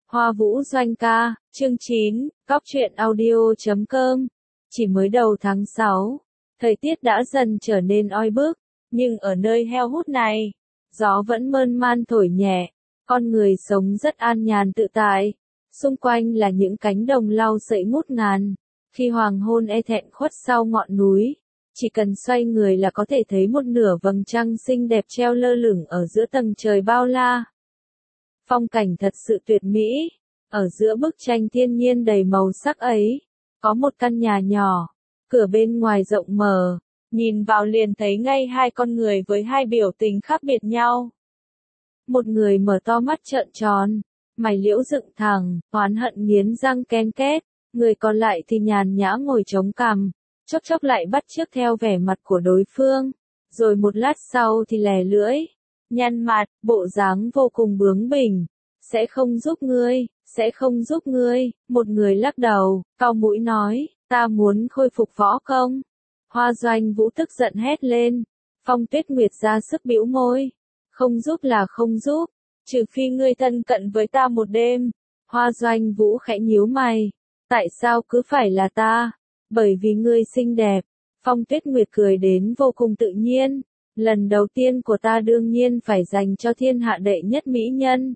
Hoa Vũ Doanh ca, chương 9, Góc truyện audio.com. Chỉ mới đầu tháng 6, thời tiết đã dần trở nên oi bức, nhưng ở nơi heo hút này, gió vẫn mơn man thổi nhẹ, con người sống rất an nhàn tự tại. Xung quanh là những cánh đồng lau sậy ngút ngàn, khi hoàng hôn e thẹn khuất sau ngọn núi, chỉ cần xoay người là có thể thấy một nửa vầng trăng xinh đẹp treo lơ lửng ở giữa tầng trời bao la. Phong cảnh thật sự tuyệt mỹ, ở giữa bức tranh thiên nhiên đầy màu sắc ấy, có một căn nhà nhỏ, cửa bên ngoài rộng mở, nhìn vào liền thấy ngay hai con người với hai biểu tình khác biệt nhau. Một người mở to mắt trợn tròn, mày liễu dựng thẳng, oán hận nghiến răng ken két, người còn lại thì nhàn nhã ngồi chống cằm, chốc chốc lại bắt chước theo vẻ mặt của đối phương, rồi một lát sau thì lè lưỡi, nhăn mặt, bộ dáng vô cùng bướng bỉnh. Sẽ không giúp ngươi, sẽ không giúp ngươi, một người lắc đầu, cau mũi nói, ta muốn khôi phục võ công. Hoa Doanh Vũ tức giận hét lên, Phong Tuyết Nguyệt ra sức bĩu môi, không giúp là không giúp, trừ phi ngươi thân cận với ta một đêm. Hoa Doanh Vũ khẽ nhíu mày, tại sao cứ phải là ta? Bởi vì ngươi xinh đẹp. Phong Tuyết Nguyệt cười đến vô cùng tự nhiên, lần đầu tiên của ta đương nhiên phải dành cho thiên hạ đệ nhất mỹ nhân.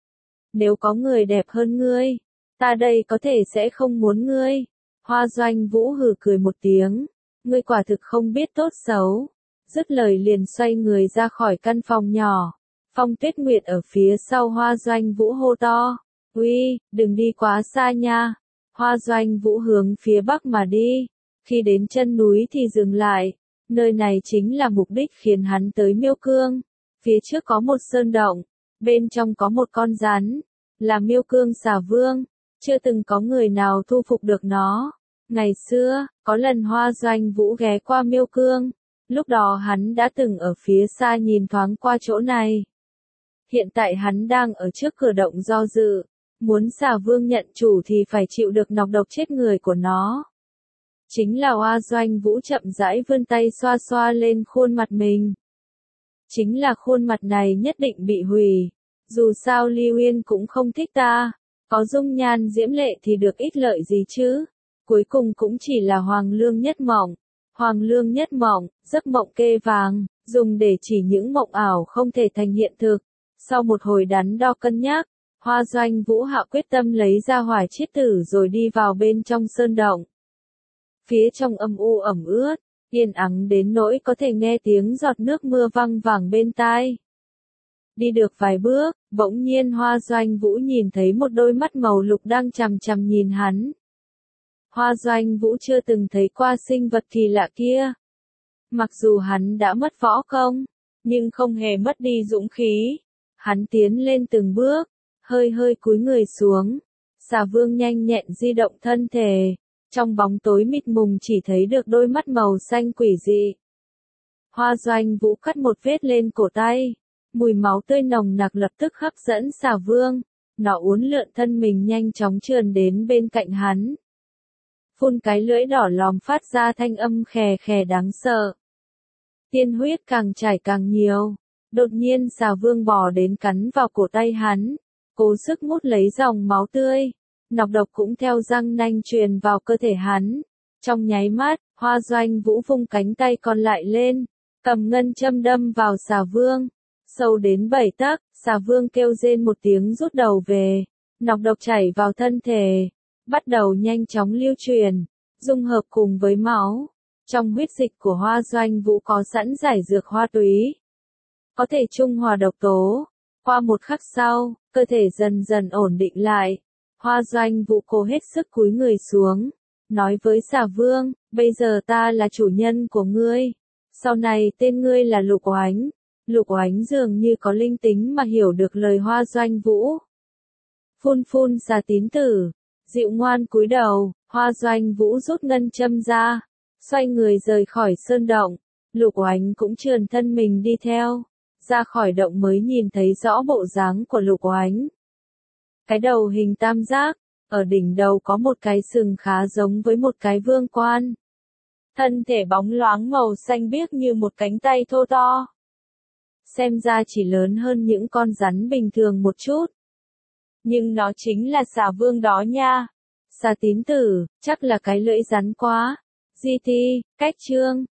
Nếu có người đẹp hơn ngươi, ta đây có thể sẽ không muốn ngươi. Hoa Doanh Vũ hừ cười một tiếng, ngươi quả thực không biết tốt xấu. Dứt lời liền xoay người ra khỏi căn phòng nhỏ. Phong Tuyết Nguyệt ở phía sau Hoa Doanh Vũ hô to, uy, đừng đi quá xa nha. Hoa Doanh Vũ hướng phía bắc mà đi, khi đến chân núi thì dừng lại, nơi này chính là mục đích khiến hắn tới Miêu Cương. Phía trước có một sơn động, bên trong có một con rắn, là Miêu Cương Xà Vương, chưa từng có người nào thu phục được nó. Ngày xưa, có lần Hoa Doanh Vũ ghé qua Miêu Cương, lúc đó hắn đã từng ở phía xa nhìn thoáng qua chỗ này. Hiện tại hắn đang ở trước cửa động do dự, muốn Xà Vương nhận chủ thì phải chịu được nọc độc chết người của nó. Chính là Hoa Doanh Vũ chậm rãi vươn tay xoa xoa lên khuôn mặt mình. Chính là khuôn mặt này nhất định bị hủy. Dù sao Ly Uyên cũng không thích ta, có dung nhan diễm lệ thì được ích lợi gì chứ, cuối cùng cũng chỉ là hoàng lương nhất mộng. Hoàng lương nhất mộng, giấc mộng kê vàng, dùng để chỉ những mộng ảo không thể thành hiện thực. Sau một hồi đắn đo cân nhắc, Hoa Doanh Vũ hạ quyết tâm lấy ra hỏa chiết tử rồi đi vào bên trong sơn động. Phía trong âm u ẩm ướt, yên ắng đến nỗi có thể nghe tiếng giọt nước mưa văng vẳng bên tai. Đi được vài bước, bỗng nhiên Hoa Doanh Vũ nhìn thấy một đôi mắt màu lục đang chằm chằm nhìn hắn. Hoa Doanh Vũ chưa từng thấy qua sinh vật kỳ lạ kia. Mặc dù hắn đã mất võ công, nhưng không hề mất đi dũng khí. Hắn tiến lên từng bước, hơi hơi cúi người xuống. Xà Vương nhanh nhẹn di động thân thể. Trong bóng tối mịt mùng chỉ thấy được đôi mắt màu xanh quỷ dị. Hoa Doanh Vũ cắt một vết lên cổ tay. Mùi máu tươi nồng nặc lập tức hấp dẫn Xà Vương, nó uốn lượn thân mình nhanh chóng trườn đến bên cạnh hắn. Phun cái lưỡi đỏ lòm phát ra thanh âm khè khè đáng sợ. Tiên huyết càng chảy càng nhiều, đột nhiên Xà Vương bò đến cắn vào cổ tay hắn, cố sức mút lấy dòng máu tươi, nọc độc cũng theo răng nanh truyền vào cơ thể hắn. Trong nháy mắt, Hoa Doanh Vũ vung cánh tay còn lại lên, cầm ngân châm đâm vào Xà Vương. Sâu đến 7 tấc, Xà Vương kêu rên một tiếng rút đầu về, nọc độc chảy vào thân thể, bắt đầu nhanh chóng lưu truyền, dung hợp cùng với máu. Trong huyết dịch của Hoa Doanh Vũ có sẵn giải dược hoa túy, có thể trung hòa độc tố. Qua một khắc sau, cơ thể dần dần ổn định lại. Hoa Doanh Vũ cố hết sức cúi người xuống, nói với Xà Vương, bây giờ ta là chủ nhân của ngươi, sau này tên ngươi là Lục Oánh. Lục Oánh dường như có linh tính mà hiểu được lời Hoa Doanh Vũ. Phun phun xà tín tử, dịu ngoan cúi đầu, Hoa Doanh Vũ rút ngân châm ra, xoay người rời khỏi sơn động. Lục Oánh cũng trườn thân mình đi theo, ra khỏi động mới nhìn thấy rõ bộ dáng của Lục Oánh. Cái đầu hình tam giác, ở đỉnh đầu có một cái sừng khá giống với một cái vương quan. Thân thể bóng loáng màu xanh biếc như một cánh tay thô to. Xem ra chỉ lớn hơn những con rắn bình thường một chút. Nhưng nó chính là xà vương đó nha. Xà tín tử, chắc là cái lưỡi rắn quá. GT, cách chương.